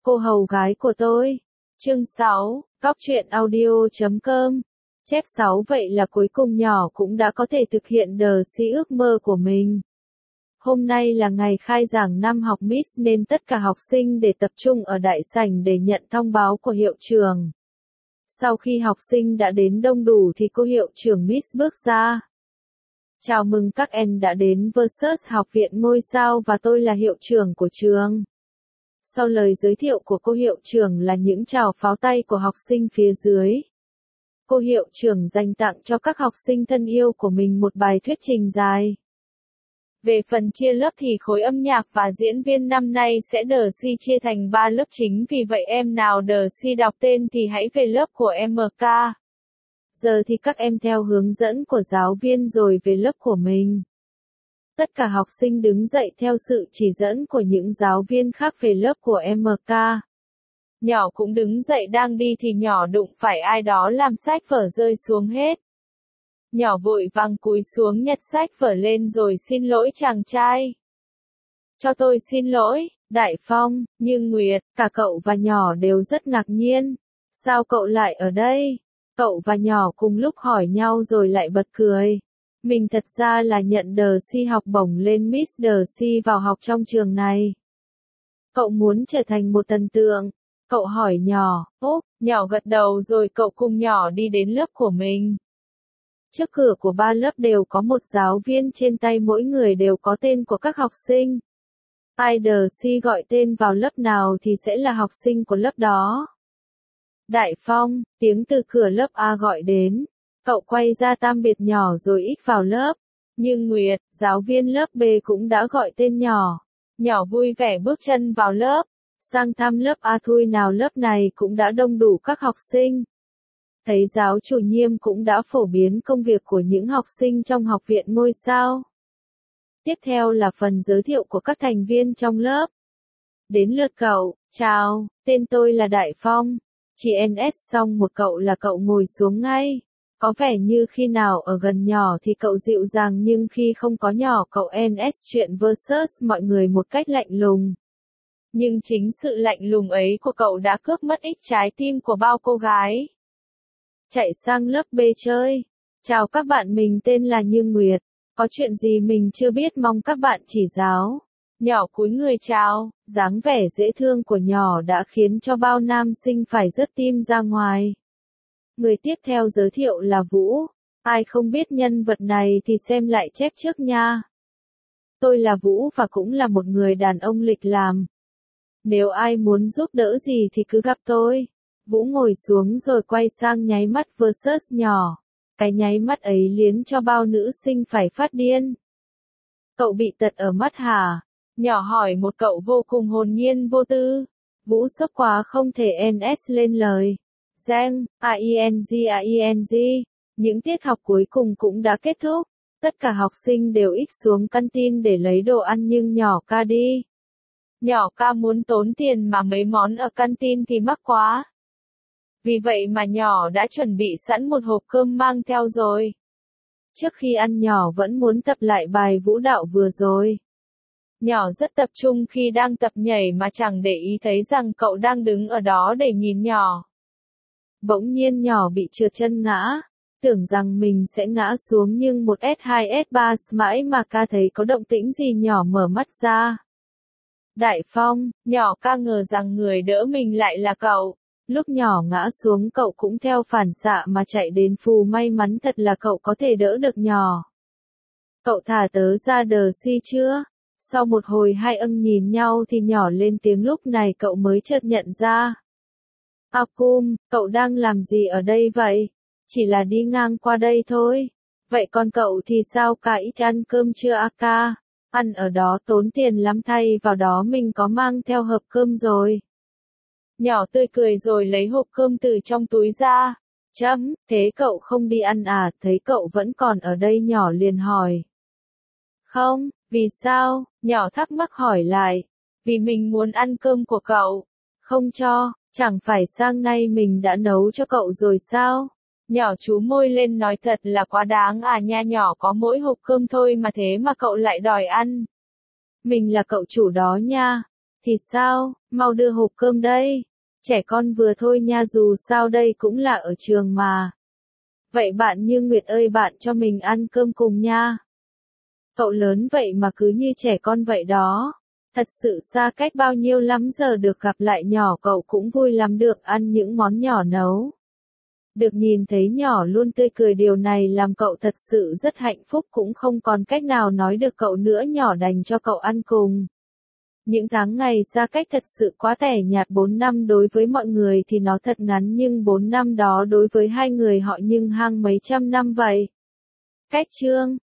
Cô hầu gái của tôi. Chương 6, Góc truyện audio.com. Chép 6 vậy là cuối cùng nhỏ cũng đã có thể thực hiện si ước mơ của mình. Hôm nay là ngày khai giảng năm học Miss nên tất cả học sinh để tập trung ở đại sảnh để nhận thông báo của hiệu trưởng. Sau khi học sinh đã đến đông đủ thì cô hiệu trưởng Miss bước ra. Chào mừng các em đã đến Versus Học viện Ngôi sao và tôi là hiệu trưởng của trường. Sau lời giới thiệu của cô hiệu trưởng là những tràng pháo tay của học sinh phía dưới. Cô hiệu trưởng dành tặng cho các học sinh thân yêu của mình một bài thuyết trình dài. Về phần chia lớp thì khối âm nhạc và diễn viên năm nay sẽ chia thành 3 lớp chính, vì vậy em nào đọc tên thì hãy về lớp của MK. Giờ thì các em theo hướng dẫn của giáo viên rồi về lớp của mình. Tất cả học sinh đứng dậy theo sự chỉ dẫn của những giáo viên khác về lớp của MK. Nhỏ cũng đứng dậy, đang đi thì nhỏ đụng phải ai đó làm sách vở rơi xuống hết. Nhỏ vội vàng cúi xuống nhặt sách vở lên rồi xin lỗi chàng trai. Cho tôi xin lỗi, Đại Phong, nhưng Nguyệt, cả cậu và nhỏ đều rất ngạc nhiên. Sao cậu lại ở đây? Cậu và nhỏ cùng lúc hỏi nhau rồi lại bật cười. Mình thật ra là nhận si học bổng lên Miss si vào học trong trường này. Cậu muốn trở thành một thần tượng? Cậu hỏi nhỏ. Nhỏ gật đầu rồi cậu cùng nhỏ đi đến lớp của mình. Trước cửa của 3 lớp đều có một giáo viên, trên tay mỗi người đều có tên của các học sinh. Ai si gọi tên vào lớp nào thì sẽ là học sinh của lớp đó. Đại Phong, tiếng từ cửa lớp A gọi đến. Cậu quay ra tạm biệt nhỏ rồi ích vào lớp. Nhưng Nguyệt, giáo viên lớp B cũng đã gọi tên nhỏ. Nhỏ vui vẻ bước chân vào lớp. Sang thăm lớp A thôi nào, lớp này cũng đã đông đủ các học sinh. Thấy giáo chủ nhiệm cũng đã phổ biến công việc của những học sinh trong học viện Ngôi sao. Tiếp theo là phần giới thiệu của các thành viên trong lớp. Đến lượt cậu. Chào, tên tôi là Đại Phong. Chị NS. Xong một cậu là cậu ngồi xuống ngay. Có vẻ như khi nào ở gần nhỏ thì cậu dịu dàng, nhưng khi không có nhỏ cậu NS chuyện versus mọi người một cách lạnh lùng. Nhưng chính sự lạnh lùng ấy của cậu đã cướp mất ít trái tim của bao cô gái. Chạy sang lớp B chơi. Chào các bạn, mình tên là Như Nguyệt. Có chuyện gì mình chưa biết mong các bạn chỉ giáo. Nhỏ cúi người chào, dáng vẻ dễ thương của nhỏ đã khiến cho bao nam sinh phải rớt tim ra ngoài. Người tiếp theo giới thiệu là Vũ. Ai không biết nhân vật này thì xem lại chép trước nha. Tôi là Vũ và cũng là một người đàn ông lịch làm. Nếu ai muốn giúp đỡ gì thì cứ gặp tôi. Vũ ngồi xuống rồi quay sang nháy mắt versus nhỏ. Cái nháy mắt ấy liến cho bao nữ sinh phải phát điên. Cậu bị tật ở mắt hả? Nhỏ hỏi một cậu vô cùng hồn nhiên vô tư. Vũ sốc quá không thể NS lên lời. Giang, AING. Những tiết học cuối cùng cũng đã kết thúc. Tất cả học sinh đều ích xuống canteen để lấy đồ ăn, nhưng nhỏ ca đi. Nhỏ ca muốn tốn tiền mà mấy món ở canteen thì mắc quá. Vì vậy mà nhỏ đã chuẩn bị sẵn một hộp cơm mang theo rồi. Trước khi ăn nhỏ vẫn muốn tập lại bài vũ đạo vừa rồi. Nhỏ rất tập trung khi đang tập nhảy mà chẳng để ý thấy rằng cậu đang đứng ở đó để nhìn nhỏ. Bỗng nhiên nhỏ bị trượt chân ngã. Tưởng rằng mình sẽ ngã xuống nhưng một S2 S3 mãi mà ca thấy có động tĩnh gì nhỏ mở mắt ra. Đại Phong, nhỏ ca ngờ rằng người đỡ mình lại là cậu. Lúc nhỏ ngã xuống cậu cũng theo phản xạ mà chạy đến phù, may mắn thật là cậu có thể đỡ được nhỏ. Cậu thả tớ ra si chưa? Sau một hồi hai nhìn nhau thì nhỏ lên tiếng, lúc này cậu mới chợt nhận ra. Akum, cậu đang làm gì ở đây vậy? Chỉ là đi ngang qua đây thôi. Vậy còn cậu thì sao, cả ít ăn cơm chưa Aka? Ăn ở đó tốn tiền lắm, thay vào đó mình có mang theo hộp cơm rồi. Nhỏ tươi cười rồi lấy hộp cơm từ trong túi ra. Thế cậu không đi ăn à? Thấy cậu vẫn còn ở đây nhỏ liền hỏi. Không, vì sao? Nhỏ thắc mắc hỏi lại. Vì mình muốn ăn cơm của cậu. Không cho, chẳng phải sang nay mình đã nấu cho cậu rồi sao? Nhỏ chú môi lên nói thật là quá đáng à nha, nhỏ có mỗi hộp cơm thôi mà thế mà cậu lại đòi ăn. Mình là cậu chủ đó nha. Thì sao, mau đưa hộp cơm đây. Trẻ con vừa thôi nha, dù sao đây cũng là ở trường mà. Vậy bạn Như Nguyệt ơi, bạn cho mình ăn cơm cùng nha. Cậu lớn vậy mà cứ như trẻ con vậy đó. Thật sự xa cách bao nhiêu lắm, giờ được gặp lại nhỏ cậu cũng vui lắm, được ăn những món nhỏ nấu. Được nhìn thấy nhỏ luôn tươi cười, điều này làm cậu thật sự rất hạnh phúc, cũng không còn cách nào nói được cậu nữa, nhỏ đành cho cậu ăn cùng. Những tháng ngày xa cách thật sự quá tẻ nhạt, 4 năm đối với mọi người thì nó thật ngắn, nhưng 4 năm đó đối với hai người họ nhưng hang mấy trăm năm vậy. Cách chương